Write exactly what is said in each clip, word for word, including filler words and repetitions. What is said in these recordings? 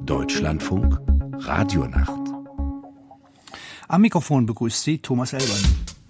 Deutschlandfunk Radionacht. Am Mikrofon begrüßt Sie Thomas Elbern.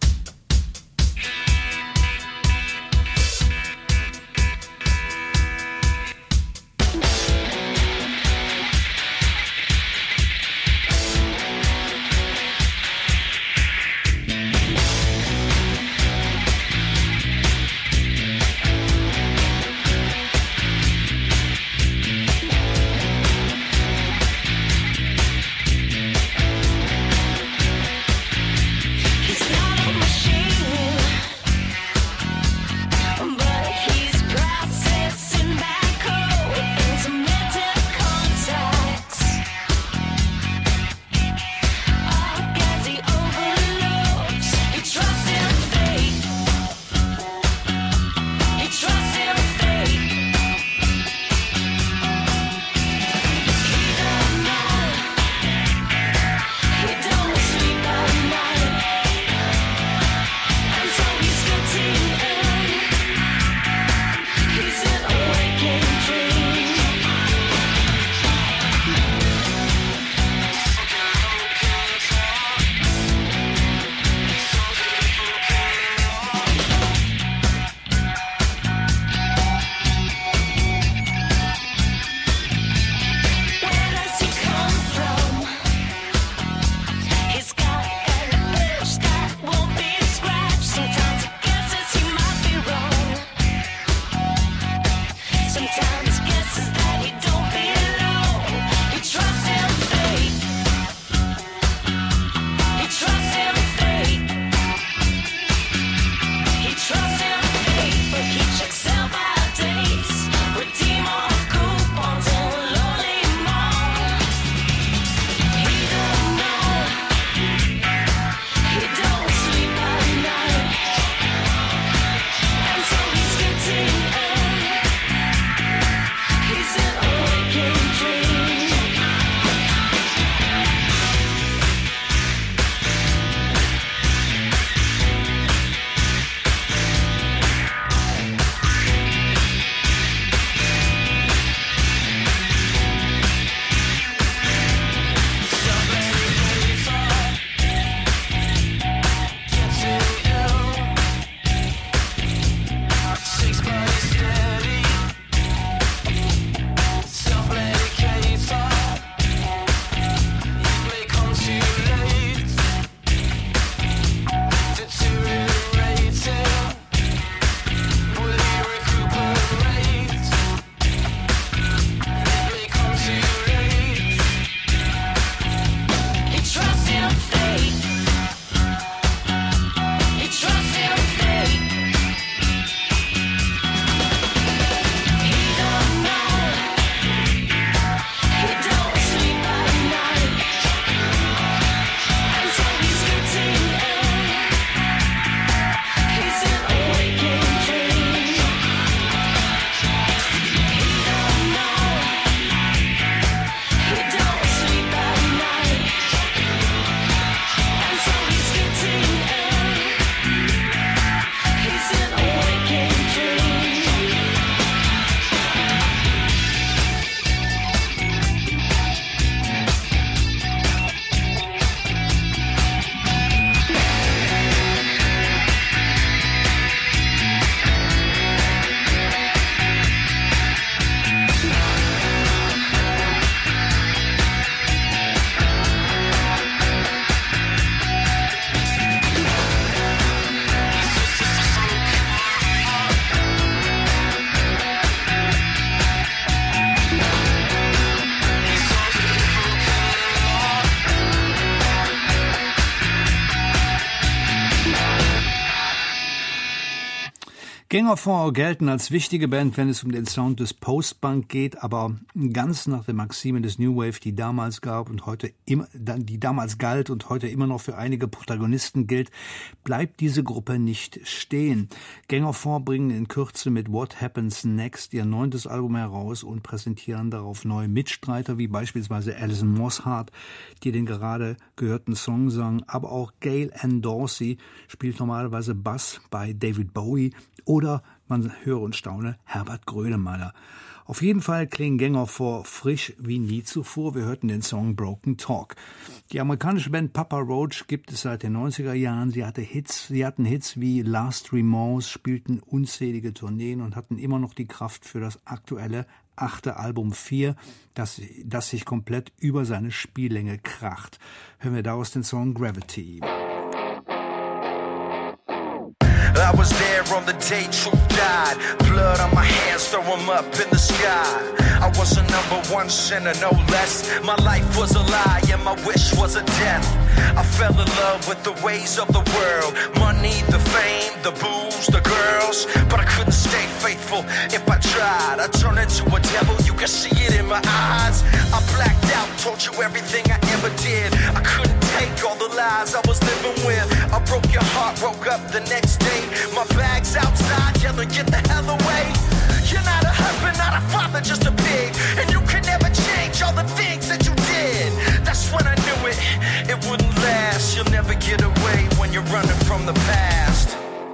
Gang of Four gelten als wichtige Band, wenn es um den Sound des Post-Punk geht, aber ganz nach der Maxime des New Wave, die damals gab und heute immer, die damals galt und heute immer noch für einige Protagonisten gilt, bleibt diese Gruppe nicht stehen. Gang of Four bringen in Kürze mit What Happens Next ihr neuntes Album heraus und präsentieren darauf neue Mitstreiter, wie beispielsweise Alison Mosshart, die den gerade gehörten Song sang, aber auch Gail Ann Dorsey spielt normalerweise Bass bei David Bowie oder, man höre und staune, Herbert Grönemeyer. Auf jeden Fall klingen Gang of Four frisch wie nie zuvor. Wir hörten den Song Broken Talk. Die amerikanische Band Papa Roach gibt es seit den neunziger Jahren. Sie hatte Hits, sie hatten Hits wie Last Remorse, spielten unzählige Tourneen und hatten immer noch die Kraft für das aktuelle achte Album vier, das, das sich komplett über seine Spiellänge kracht. Hören wir daraus den Song Gravity. I was there on the day Truth died. Blood on my hands, throw 'em up in the sky. I was a number one sinner, no less. My life was a lie and my wish was a death. I fell in love with the ways of the world. Money, the fame, the booze, the girls. But I couldn't stay faithful if I tried. I turned into a devil, you can see it in my eyes. I blacked out, told you everything I ever did. I couldn't take all the lies I was living with. I broke your heart, woke up the next day. My bag's outside, yelling, get the hell away. You're not a husband, not a father, just a pig. And you can never change all the things that you did. That's when I knew it, it wouldn't last. You'll never get away when you're running from the past.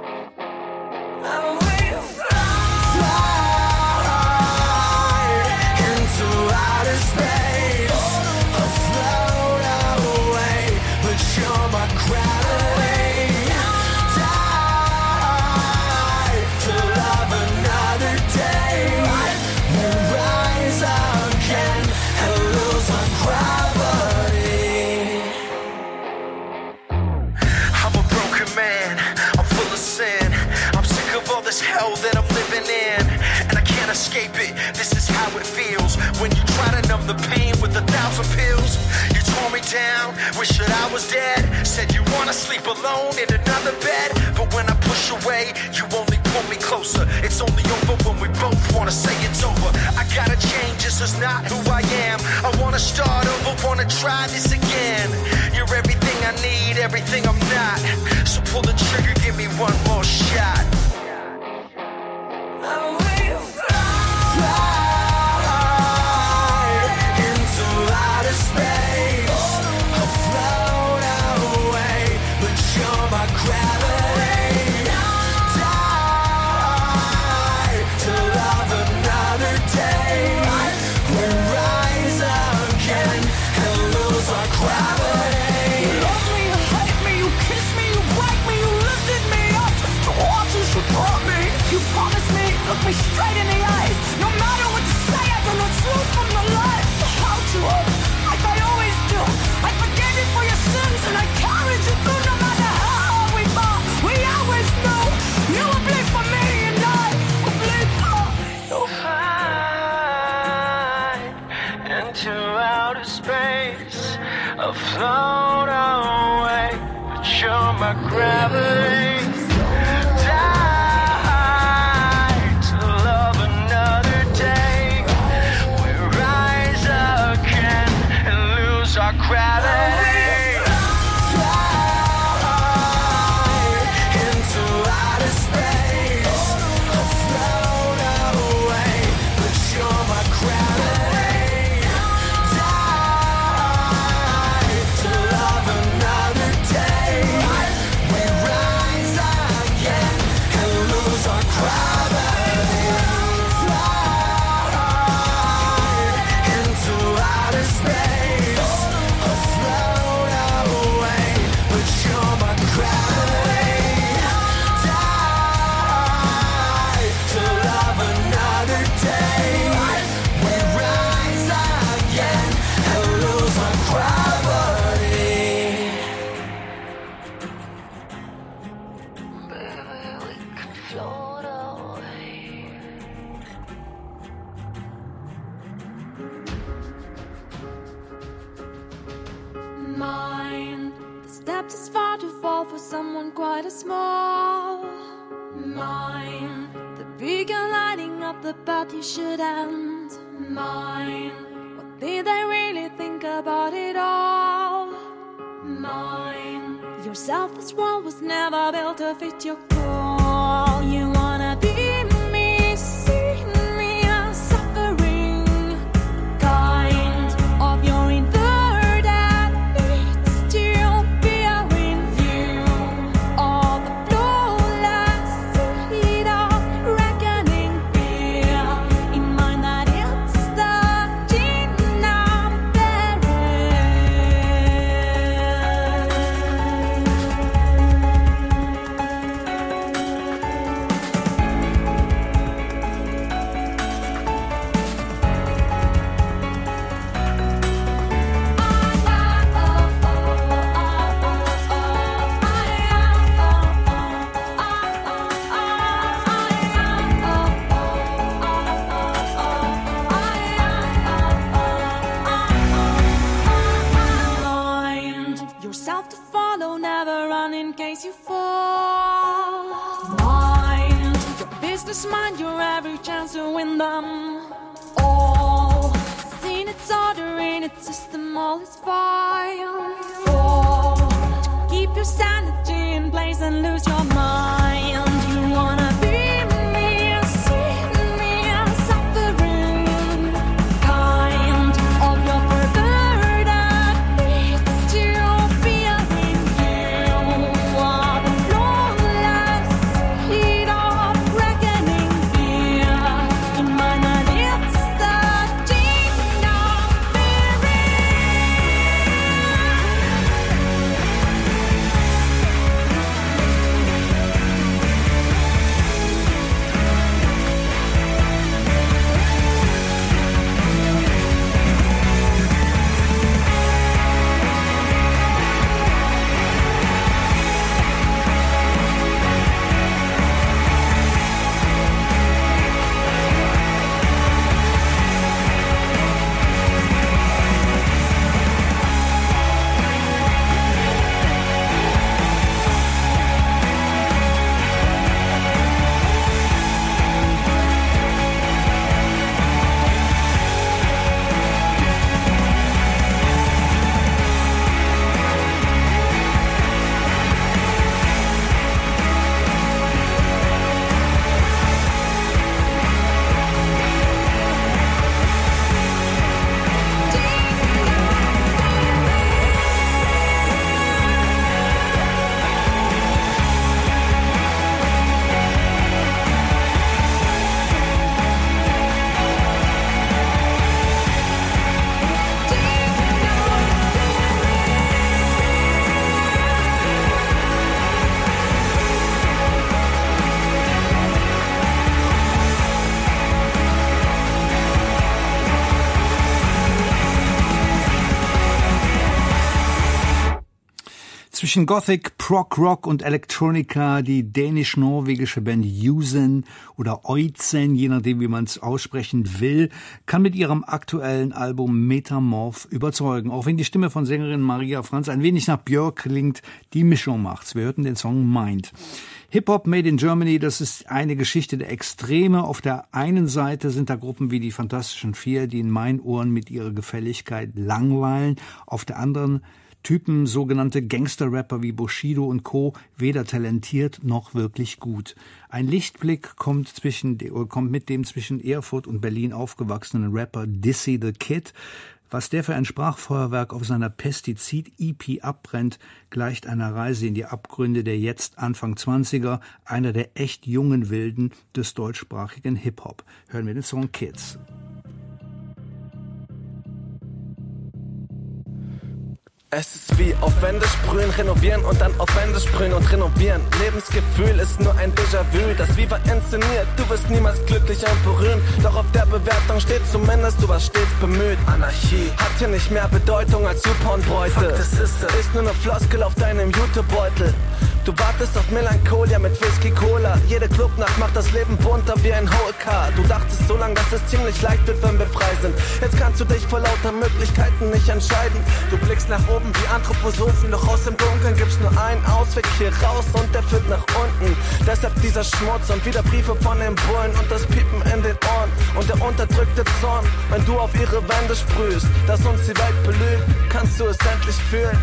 Hell that I'm living in, and I can't escape it. This is how it feels when you try to numb the pain with a thousand pills. You tore me down, wish that I was dead. Said you wanna sleep alone in another bed, but when I push away, you only pull me closer. It's only over when we both wanna say it's over. I gotta change, this is not who I am. I wanna start over, wanna try this again. You're everything I need, everything I'm not. So pull the trigger, give me one more shot. Look me straight in the eyes. No matter what you say, I don't know truth from the lies. So how to up, like I always do. I forgave you for your sins and I carried you through. No matter how we fall, we always knew you would bleed for me and I would bleed for you. Fly into outer space, afloat away, but you're my gravity. Someone quite a small mine. The beacon lighting up the path you should end. Mine. What did they really think about it all? Mine. Your selfish world was never built to fit your call. You wanna be me, see me as suffering, kind of your infinite. That makes you fall. Mind your business, mind your every chance to win them all. Seen its order in its system, all is fine. Fall to keep your sanity in place and lose your mind. You wanna be me, see me, I'm suffering. Kind of your perverted needs to be a in you. Are the flawless heat of reckoning fear. In my mind it's the gene of fearing. Zwischen Gothic, Prog Rock und Electronica die dänisch-norwegische Band Yusen oder Oysen, je nachdem wie man es aussprechen will, kann mit ihrem aktuellen Album Metamorph überzeugen. Auch wenn die Stimme von Sängerin Maria Franz ein wenig nach Björk klingt, die Mischung macht's. Wir hörten den Song Mind. Hip-Hop Made in Germany, das ist eine Geschichte der Extreme. Auf der einen Seite sind da Gruppen wie die Fantastischen Vier, die in meinen Ohren mit ihrer Gefälligkeit langweilen. Auf der anderen Typen, sogenannte Gangster-Rapper wie Bushido und Co., weder talentiert noch wirklich gut. Ein Lichtblick kommt, zwischen, kommt mit dem zwischen Erfurt und Berlin aufgewachsenen Rapper Dizzy the Kid. Was der für ein Sprachfeuerwerk auf seiner Pestizid-E P abbrennt, gleicht einer Reise in die Abgründe der jetzt Anfang zwanziger, einer der echt jungen Wilden des deutschsprachigen Hip-Hop. Hören wir den Song Kids. Es ist wie auf Wände sprühen, renovieren und dann auf Wände sprühen und renovieren. Lebensgefühl ist nur ein Déjà-vu, das wie war inszeniert. Du wirst niemals glücklich und berühren, doch auf der Bewertung steht zumindest, du warst stets bemüht. Anarchie hat hier nicht mehr Bedeutung als YouPorn-Bräute. Fuck the system ist nur eine Floskel auf deinem YouTube-Beutel. Du wartest auf Melancholia mit Whisky Cola. Jede Clubnacht macht das Leben bunter wie ein Whole-Car. Du dachtest so lange, dass es ziemlich leicht wird, wenn wir frei sind. Jetzt kannst du dich vor lauter Möglichkeiten nicht entscheiden. Du blickst nach oben wie Anthroposophen, doch aus dem Dunkeln gibt's nur einen Ausweg hier raus und der führt nach unten. Deshalb dieser Schmutz und wieder Briefe von den Bullen und das Piepen in den Ohren und der unterdrückte Zorn. Wenn du auf ihre Wände sprühst, dass uns die Welt belügt, kannst du es endlich fühlen.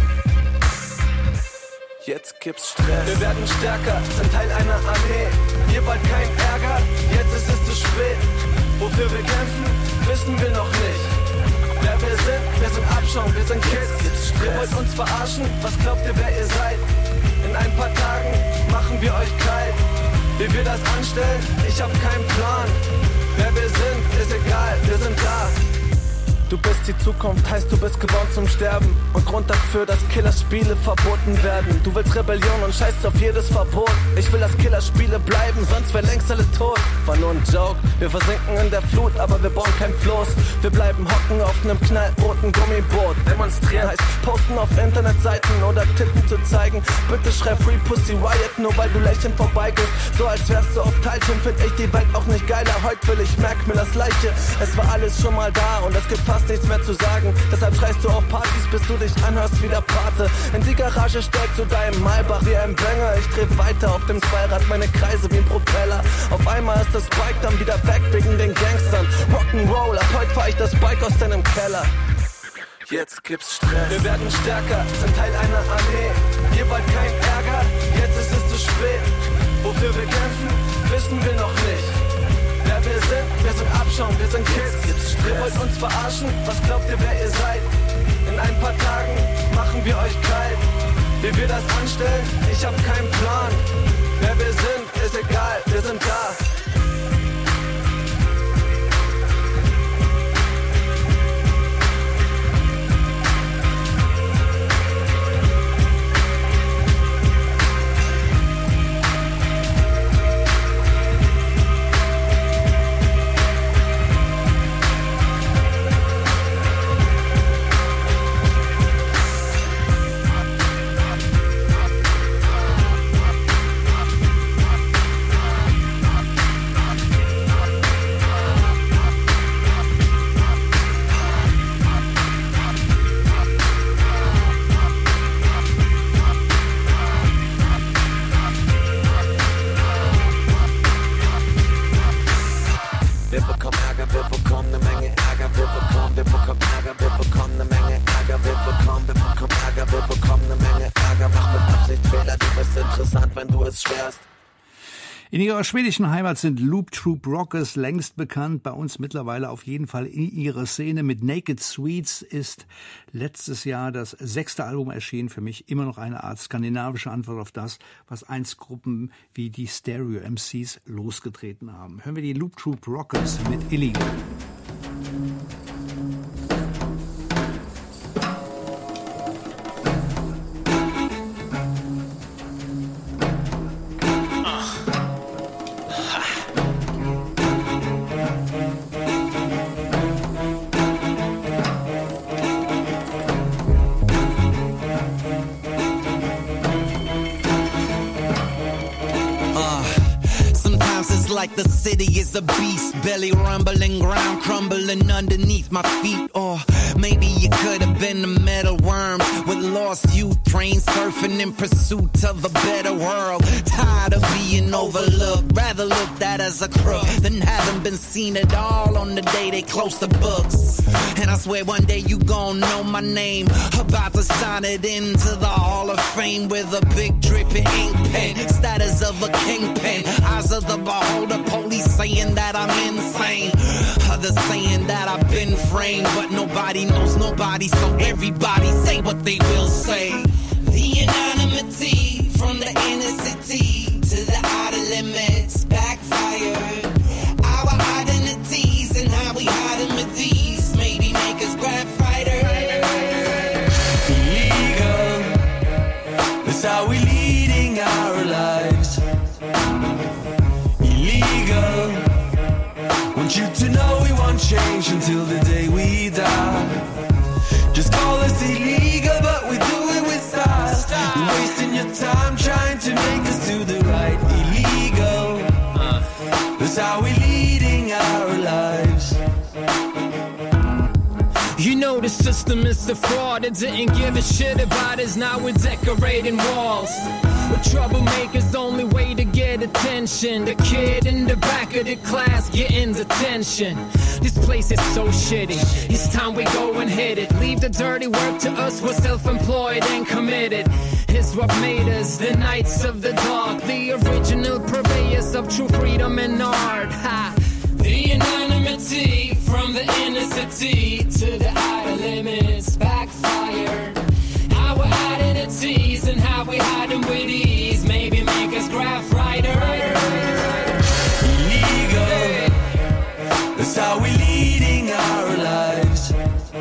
Jetzt gibt's Stress. Wir werden stärker, sind Teil einer Armee. Ihr wollt keinen Ärger, jetzt ist es zu spät. Wofür wir kämpfen, wissen wir noch nicht. Wer wir sind, wir sind Abschaum, wir sind Kids. Ihr wollt uns verarschen, was glaubt ihr, wer ihr seid? In ein paar Tagen machen wir euch kalt. Wie wir das anstellen, ich hab keinen Plan. Wer wir sind, ist egal, wir sind da. Du bist die Zukunft, heißt du bist geboren zum Sterben. Und Grund dafür, dass Killerspiele verboten werden. Du willst Rebellion und scheißt auf jedes Verbot. Ich will, dass Killerspiele bleiben, sonst wär längst alle tot. War nur ein Joke, wir versinken in der Flut, aber wir bauen kein Floß. Wir bleiben hocken auf nem knallroten Gummiboot. Demonstrieren heißt posten auf Internetseiten oder Titten zu zeigen. Bitte schreib Free Pussy Riot, nur weil du lächelnd vorbeigehst. So als wärst du auf Teilchen, find ich die Welt auch nicht geiler. Heute will ich Mac Millers Leiche, es war alles schon mal da und es gibt fast hast nichts mehr zu sagen. Deshalb schreist du auf Partys, bis du dich anhörst wie der Pate. In die Garage steigst du deinem Maybach wie ein Banger. Ich dreh weiter auf dem Zweirad, meine Kreise wie ein Propeller. Auf einmal ist das Bike dann wieder weg wegen den Gangstern. Rock'n'Roll, ab heute fahr ich das Bike aus deinem Keller. Jetzt gibt's Stress. Wir werden stärker, sind Teil einer Armee. Ihr wollt kein Ärger, jetzt ist es zu spät. Wofür wir kämpfen, wissen wir noch nicht. Wer wir sind, wir sind Abschaum, wir sind Kids. Ihr wollt uns verarschen, was glaubt ihr, wer ihr seid? In ein paar Tagen machen wir euch kalt. Wie wir das anstellen, ich hab keinen Plan. Wer wir sind, ist egal, wir sind da. In ihrer schwedischen Heimat sind Loop Troop Rockers längst bekannt, bei uns mittlerweile auf jeden Fall in ihrer Szene. Mit Naked Sweets ist letztes Jahr das sechste Album erschienen, für mich immer noch eine Art skandinavische Antwort auf das, was einst Gruppen wie die Stereo M Cs losgetreten haben. Hören wir die Loop Troop Rockers mit Illegal. Like the city is a beast, belly rumbling, ground crumbling underneath my feet. Or maybe you could have been a metal worm with lost youth, train surfing in pursuit of a better world. Tired of being overlooked, rather looked at as a crook than having been seen at all on the day they close the books. And I swear one day you gon' know my name, about to sign it into the Hall of Fame with a big dripping ink pen, status of a kingpin, eyes of the beholder. The police saying that I'm insane, others saying that I've been framed, but nobody knows nobody, so everybody say what they will say. The anonymity from the inner city to the outer limits backfired. Our identities and how we hide them with these maybe make us grab fighters. Illegal, that's how we leading our lives. Want you to know we won't change until the day we die. Just call us illegal, but we do it with style. You're wasting your time trying to make us do the right. Illegal, that's how we're leading our lives. You know the system is a fraud. It didn't give a shit about us. Now we're decorating walls. The troublemakers, only way to get attention. The kid in the back of the class getting detention. This place is so shitty. It's time we go and hit it. Leave the dirty work to us. We're self-employed and committed. It's what made us the Knights of the Dark, the original purveyors of true freedom and art. Ha! The anonymity from the inner city to the outer limits backfired. Our identities and how we hide them with ease maybe make us graph writers. Illegal, that's how we're leading our lives.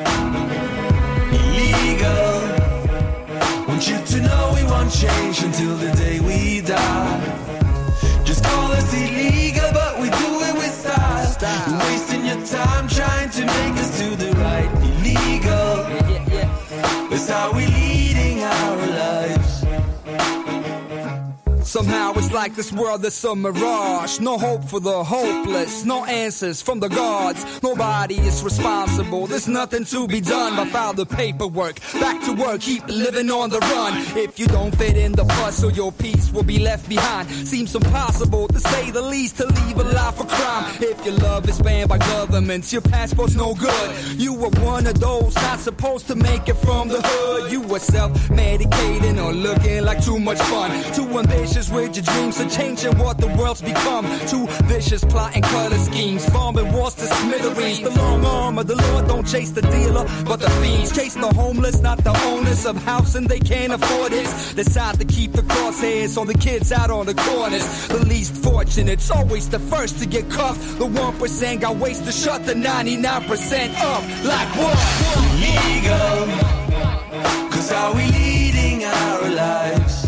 Illegal, want you to know we won't change until the day we die. Just call us illegal, but we do it with style. You're wasting your time trying to make us do the right. Illegal, that's how we're leading our lives. Some Somehow it's like this world is a mirage. No hope for the hopeless, no answers from the gods. Nobody is responsible, there's nothing to be done but file the paperwork, back to work, keep living on the run. If you don't fit in the puzzle, your piece will be left behind. Seems impossible, to say the least, to leave a life of crime. If your love is banned by governments, your passport's no good. You were one of those not supposed to make it from the hood. You were self-medicating or looking like too much fun. Too ambitious with your dreams of changing what the world's become. Too vicious plotting color schemes, bombing wars to smithereens. The long arm of the Lord don't chase the dealer, but the fiends chase the homeless, not the owners of housing. They can't afford it. Decide to keep the crosshairs on the kids out on the corners. The least fortunate's always the first to get cuffed. The one percent got ways to shut the ninety-nine percent up. Like what? Illegal. Cause how we leading our lives?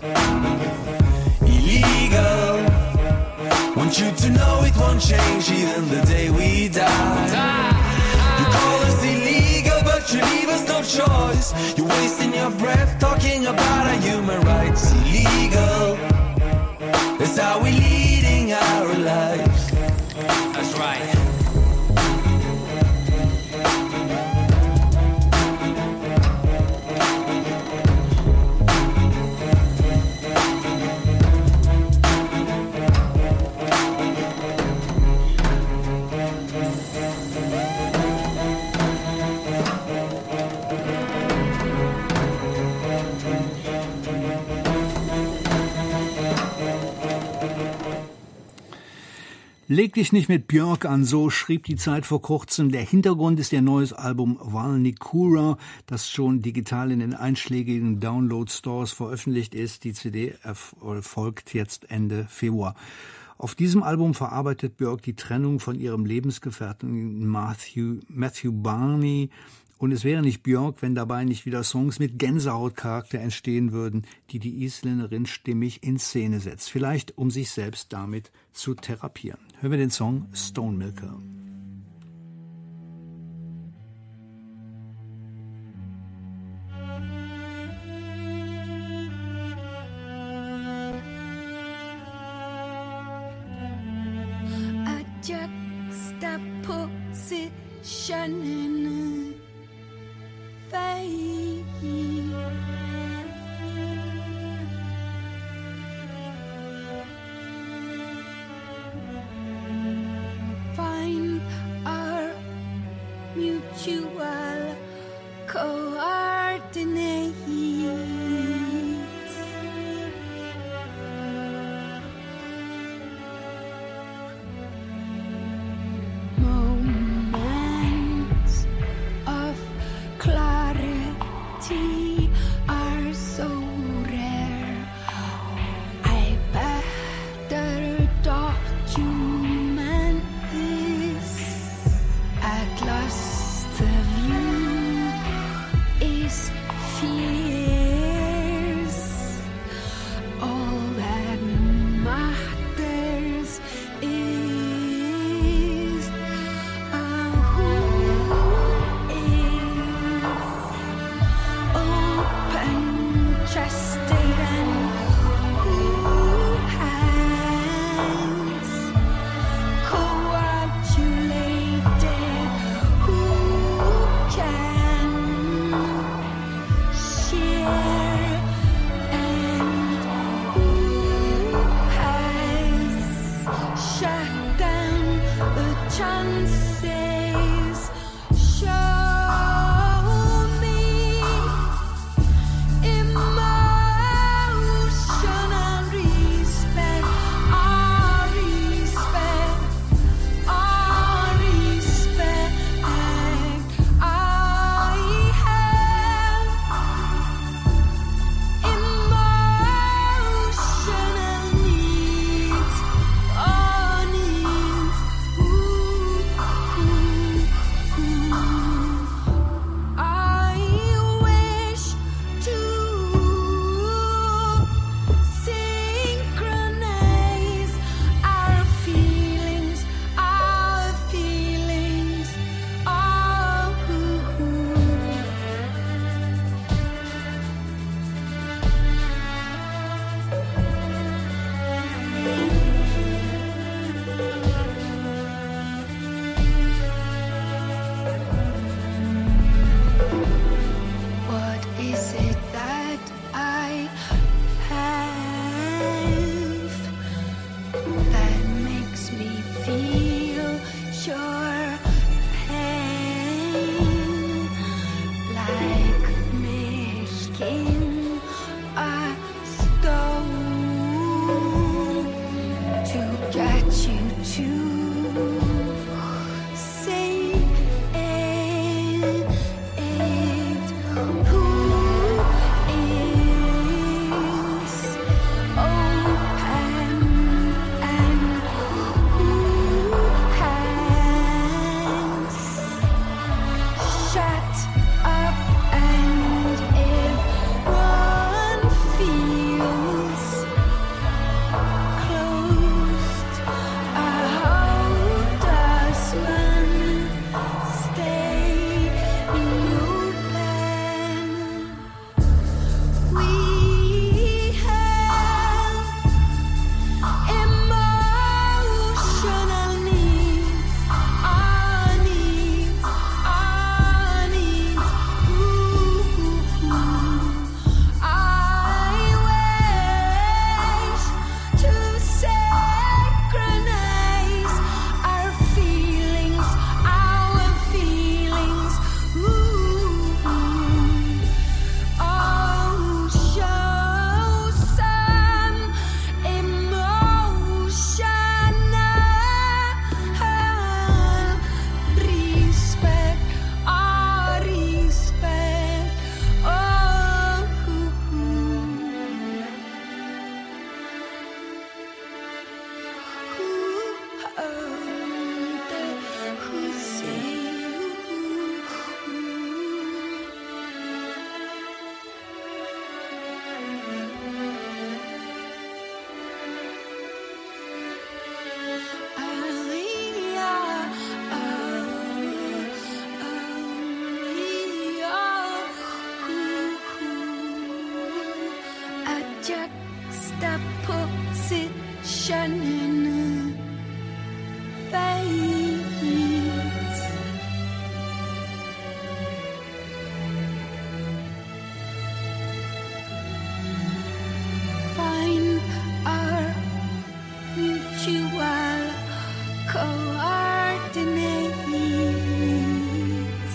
Illegal. Want you to know it won't change even the day we die. You call us illegal, but you leave us no choice. You're wasting your breath talking about our human rights. Illegal. That's how we leading our lives. That's right. Leg dich nicht mit Björk an, so schrieb die Zeit vor kurzem. Der Hintergrund ist ihr neues Album Valnikura, das schon digital in den einschlägigen Download-Stores veröffentlicht ist. Die C D erfolgt jetzt Ende Februar. Auf diesem Album verarbeitet Björk die Trennung von ihrem Lebensgefährten Matthew, Matthew Barney. Und es wäre nicht Björk, wenn dabei nicht wieder Songs mit Gänsehautcharakter entstehen würden, die die Isländerin stimmig in Szene setzt. Vielleicht, um sich selbst damit zu therapieren. Hören wir den Song Stonemilker. A juxtaposition in a face. Find our mutual coordinates. Moments of clarity are so rare. I better document this. At last the view is fierce. All that matters is uh, who is open-chested and who has coagulated, who can share, and who has shut down the chances. Show me immersion. making a stone to get you to say it. Who is open and who hangs shut up, and if one feels closed, how does one stay open? We have emotional needs, our needs, our needs. Ooh, I wish to synchronize our feelings, our feelings. Ooh, oh, show some emotional respect, our respect. Oh, who say a juxtaposition fades. Find our mutual coordinates.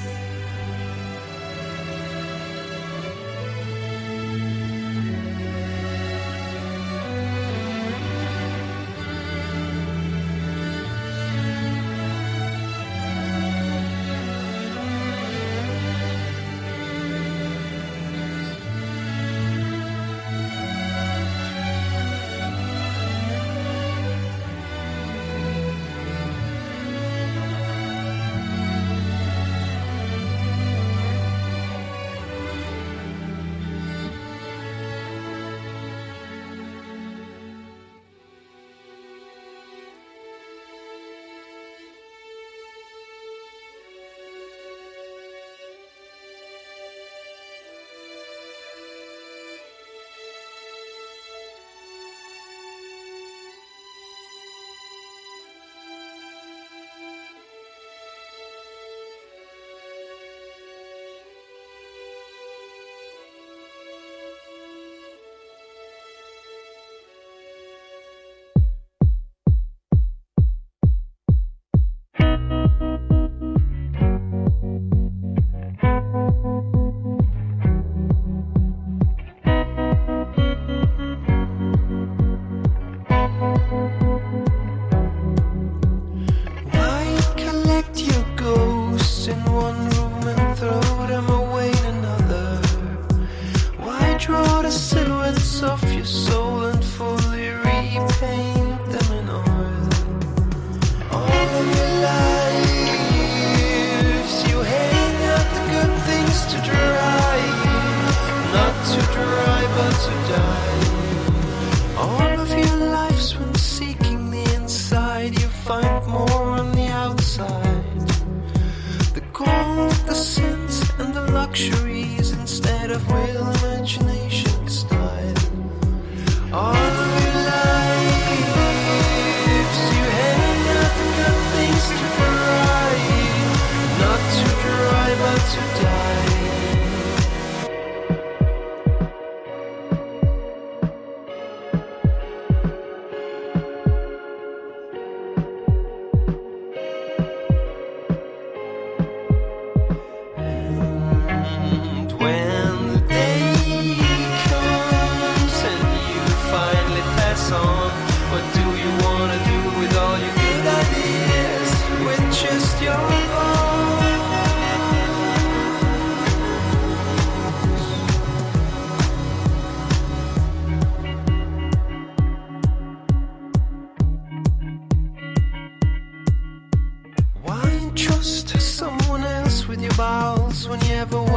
And when the day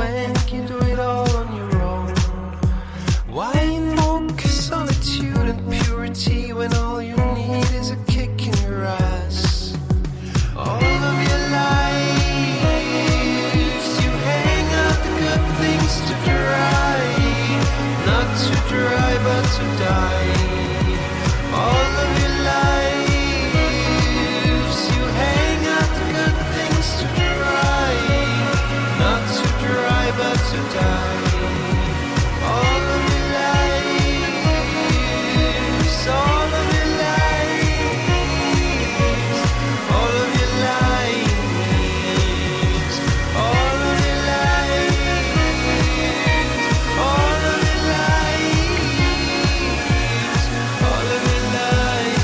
wank, you do it all on your own. Why invoke solitude and purity when all you need is a kick in your ass? All of your lives, you hang out the good things to dry, not to dry but to die. All of your lives, you hang out the good things to dry, not to dry but to die. All of your lives, all of your lives, all of your lives, all of your lives, all of your lives, all of your lives.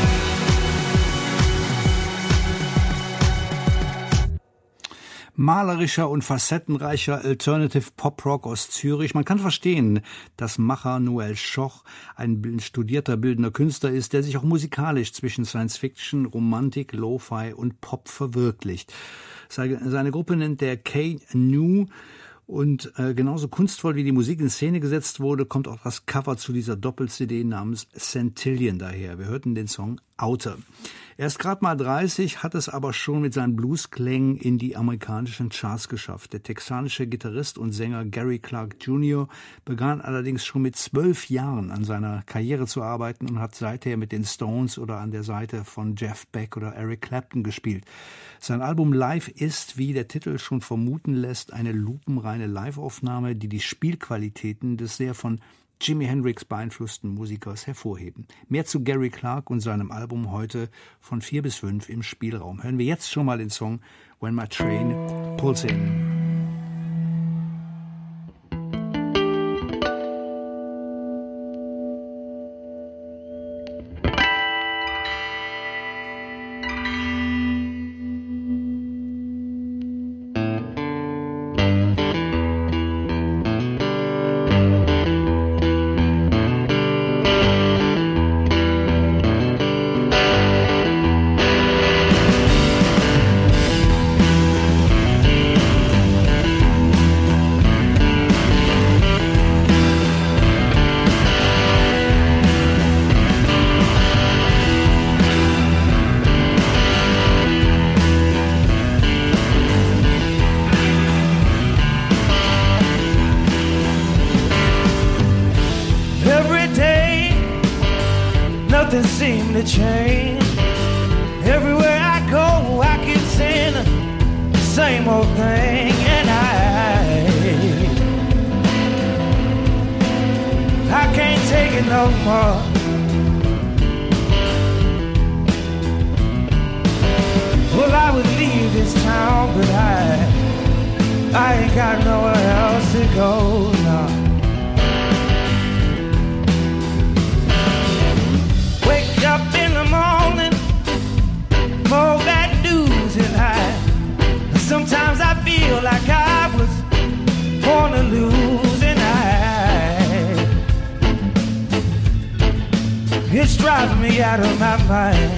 Malerischer und facettenreicher Alternative Pop Rock aus Zürich. Man kann verstehen, dass Macher Noel Schoch ein studierter bildender Künstler ist, der sich auch musikalisch zwischen Science Fiction, Romantik, Lo-Fi und Pop verwirklicht. Seine, seine Gruppe nennt der K-New. Und äh, genauso kunstvoll wie die Musik in Szene gesetzt wurde, kommt auch das Cover zu dieser Doppel-C D namens Centillion daher. Wir hörten den Song Outer. Er ist gerade mal dreißig, hat es aber schon mit seinen Bluesklängen in die amerikanischen Charts geschafft. Der texanische Gitarrist und Sänger Gary Clark Junior begann allerdings schon mit zwölf Jahren an seiner Karriere zu arbeiten und hat seither mit den Stones oder an der Seite von Jeff Beck oder Eric Clapton gespielt. Sein Album Live ist, wie der Titel schon vermuten lässt, eine lupenreine Live-Aufnahme, die die Spielqualitäten des sehr von Jimi Hendrix beeinflussten Musikers hervorheben. Mehr zu Gary Clark und seinem Album heute von vier bis fünf im Spielraum. Hören wir jetzt schon mal den Song When My Train Pulls In. Nothing seemed to change. Everywhere I go, I keep saying the same old thing, and I, I can't take it no more. Well, I would leave this town, but I, I ain't got nowhere else to go now. Wake up in the morning, more bad news, and I, sometimes I feel like I was born to lose, and I, it's driving me out of my mind.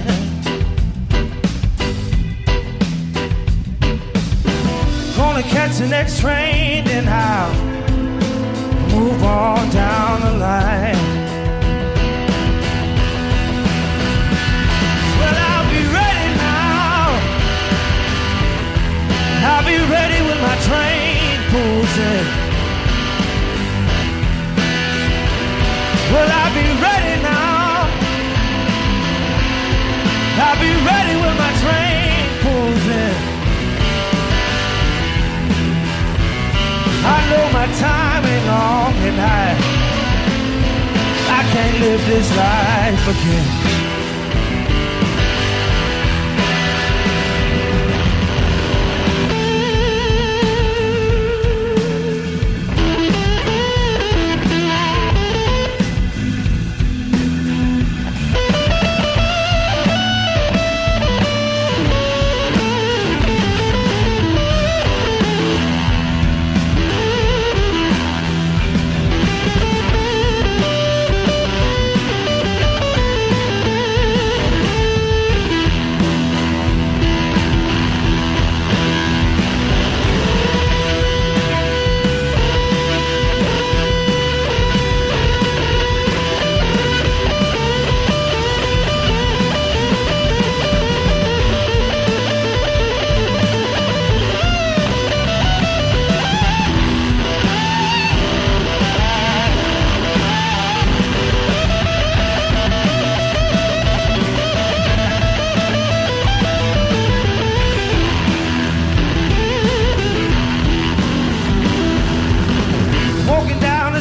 Gonna catch the next train, then I'll move on down the line. Well, I'll be ready now. I'll be ready when my train pulls in. Well, I'll be ready now. I'll be ready when my train pulls in. I know my time ain't long, and I, I can't live this life again.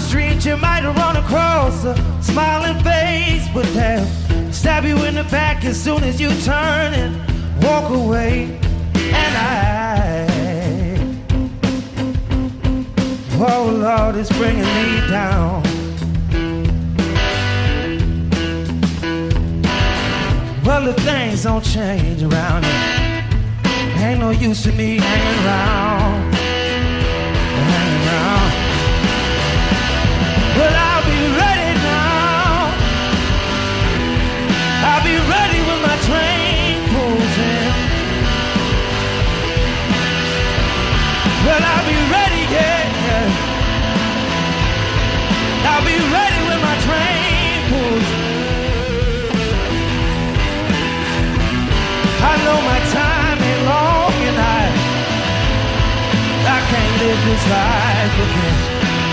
street, you might run across a smiling face, but they'll stab you in the back as soon as you turn and walk away. And I, oh Lord, it's bringing me down. Well, if things don't change around here, ain't no use in me hanging around, hanging around. Well, I'll be ready now. I'll be ready when my train pulls in. Well, I'll be ready, yeah, yeah. I'll be ready when my train pulls in. I know my time ain't long and I I can't live this life again.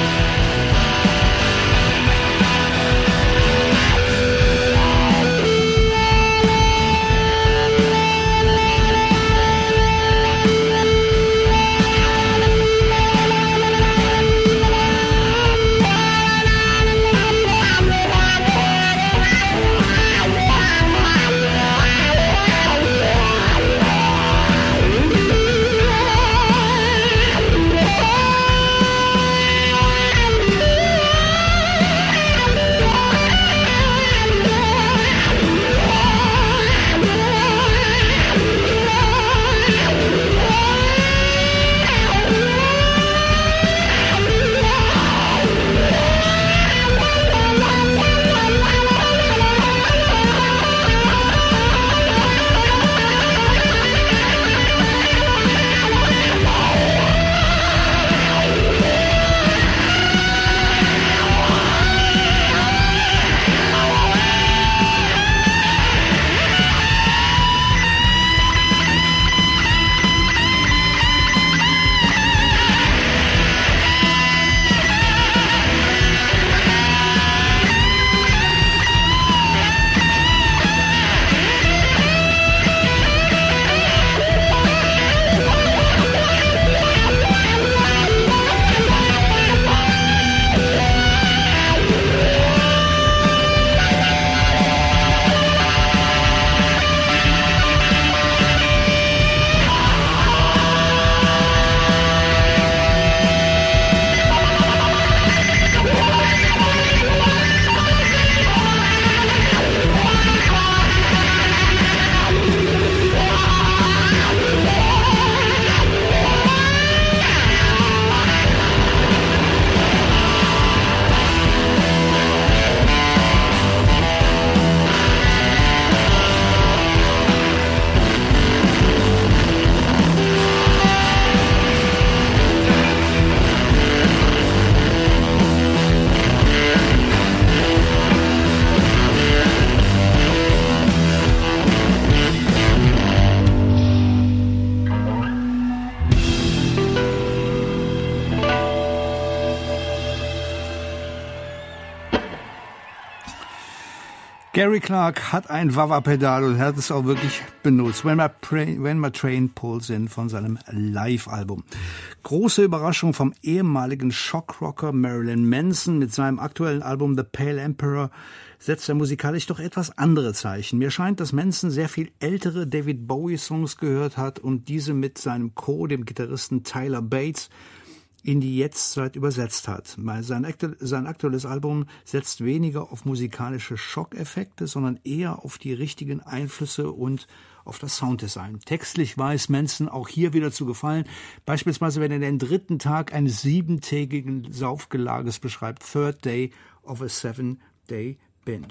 Gary Clark hat ein Wah-Wah-Pedal und hat es auch wirklich benutzt. When My, Pray, When My Train Pulls In von seinem Live-Album. Große Überraschung vom ehemaligen Shockrocker Marilyn Manson mit seinem aktuellen Album The Pale Emperor setzt er musikalisch doch etwas andere Zeichen. Mir scheint, dass Manson sehr viel ältere David Bowie-Songs gehört hat und diese mit seinem Co., dem Gitarristen Tyler Bates, in die Jetztzeit übersetzt hat. Sein, aktu- sein aktuelles Album setzt weniger auf musikalische Schockeffekte, sondern eher auf die richtigen Einflüsse und auf das Sounddesign. Textlich weiß Manson auch hier wieder zu gefallen. Beispielsweise, wenn er den dritten Tag eines siebentägigen Saufgelages beschreibt, Third Day of a Seven-Day Binge.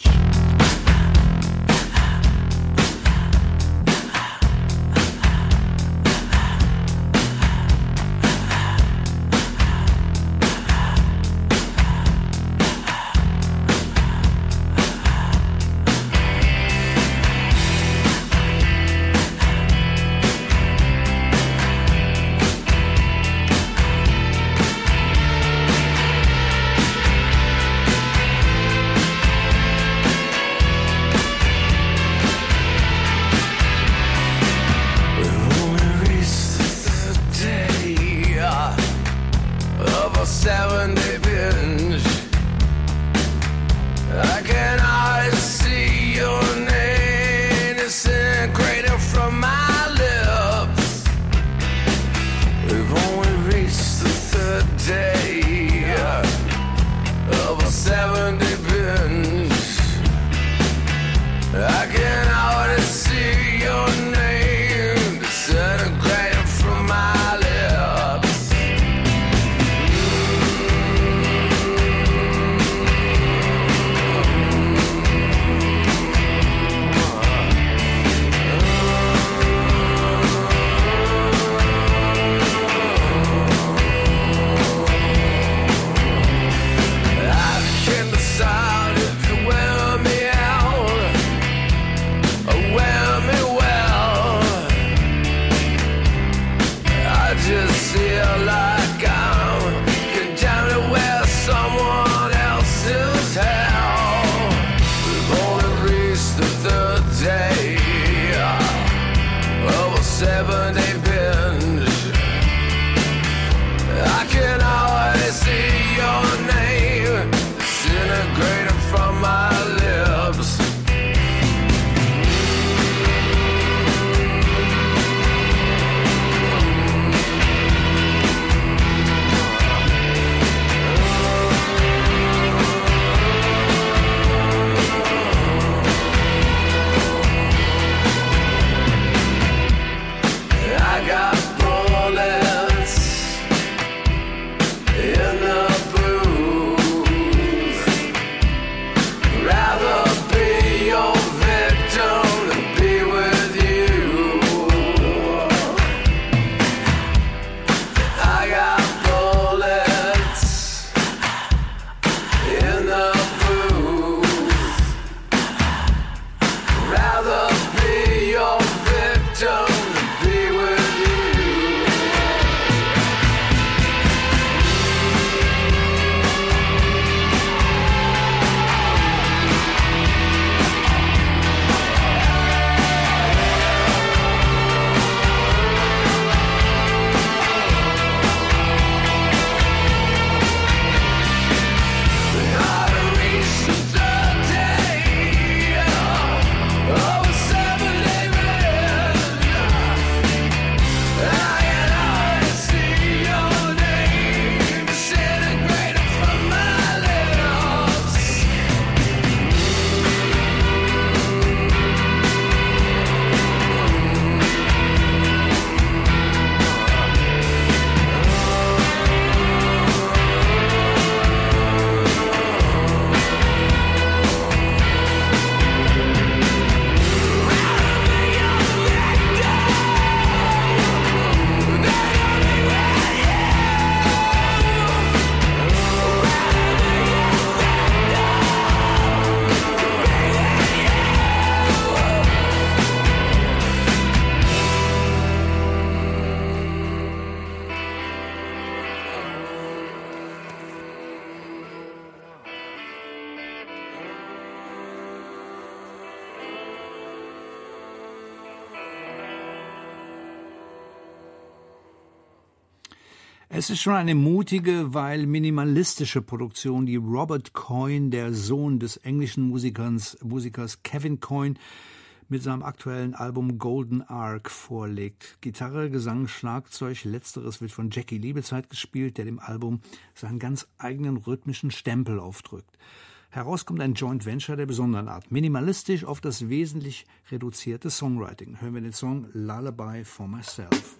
Es ist schon eine mutige, weil minimalistische Produktion, die Robert Coyne, der Sohn des englischen Musikers, Musikers Kevin Coyne, mit seinem aktuellen Album Golden Ark vorlegt. Gitarre, Gesang, Schlagzeug, letzteres wird von Jackie Liebezeit gespielt, der dem Album seinen ganz eigenen rhythmischen Stempel aufdrückt. Heraus kommt ein Joint Venture der besonderen Art, minimalistisch auf das wesentlich reduzierte Songwriting. Hören wir den Song Lullaby for Myself.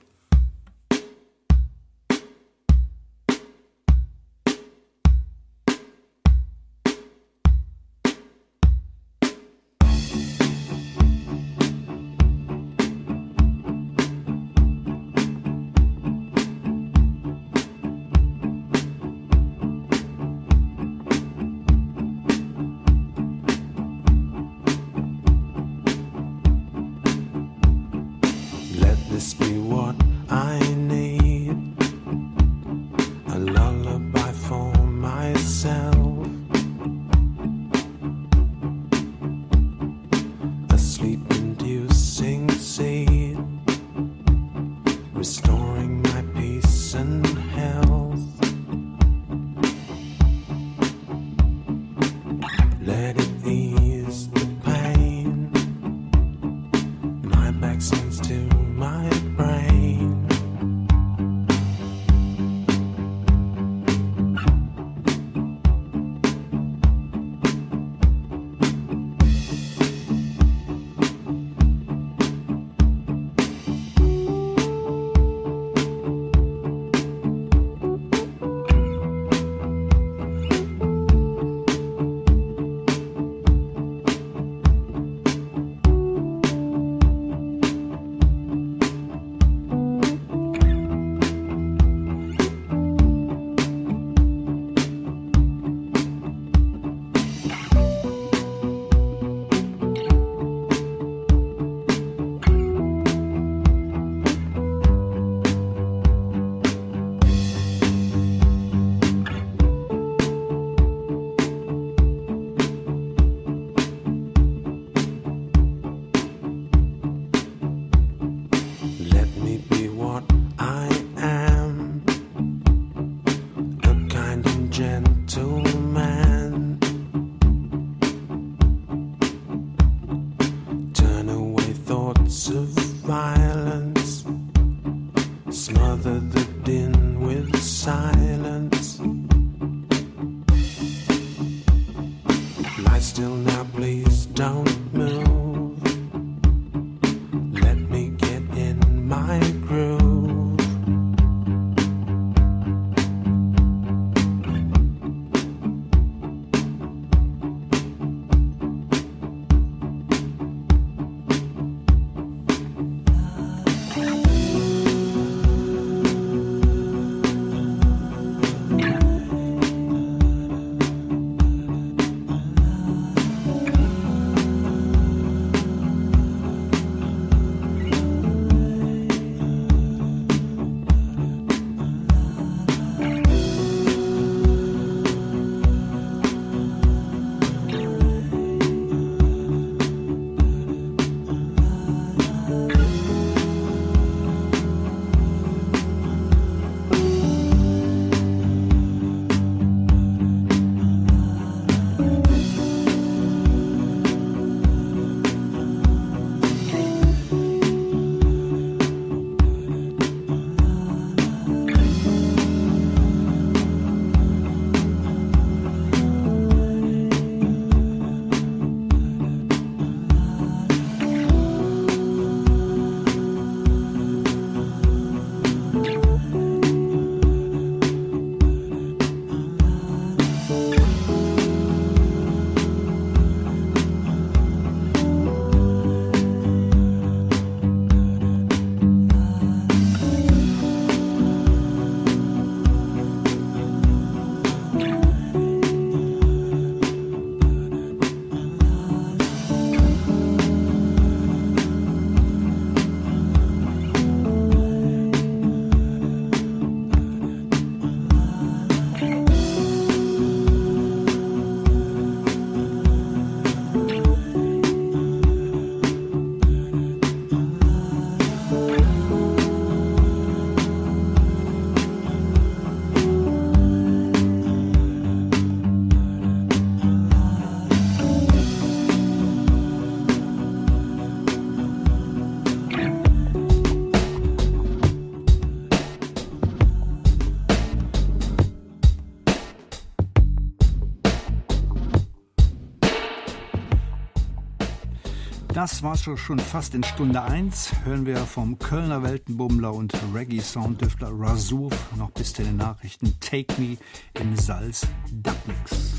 Das war's schon fast in Stunde eins. Hören wir vom Kölner Weltenbummler und Reggae-Sounddüftler Rasuf noch bis zu den Nachrichten Take Me im Salz Dubmix.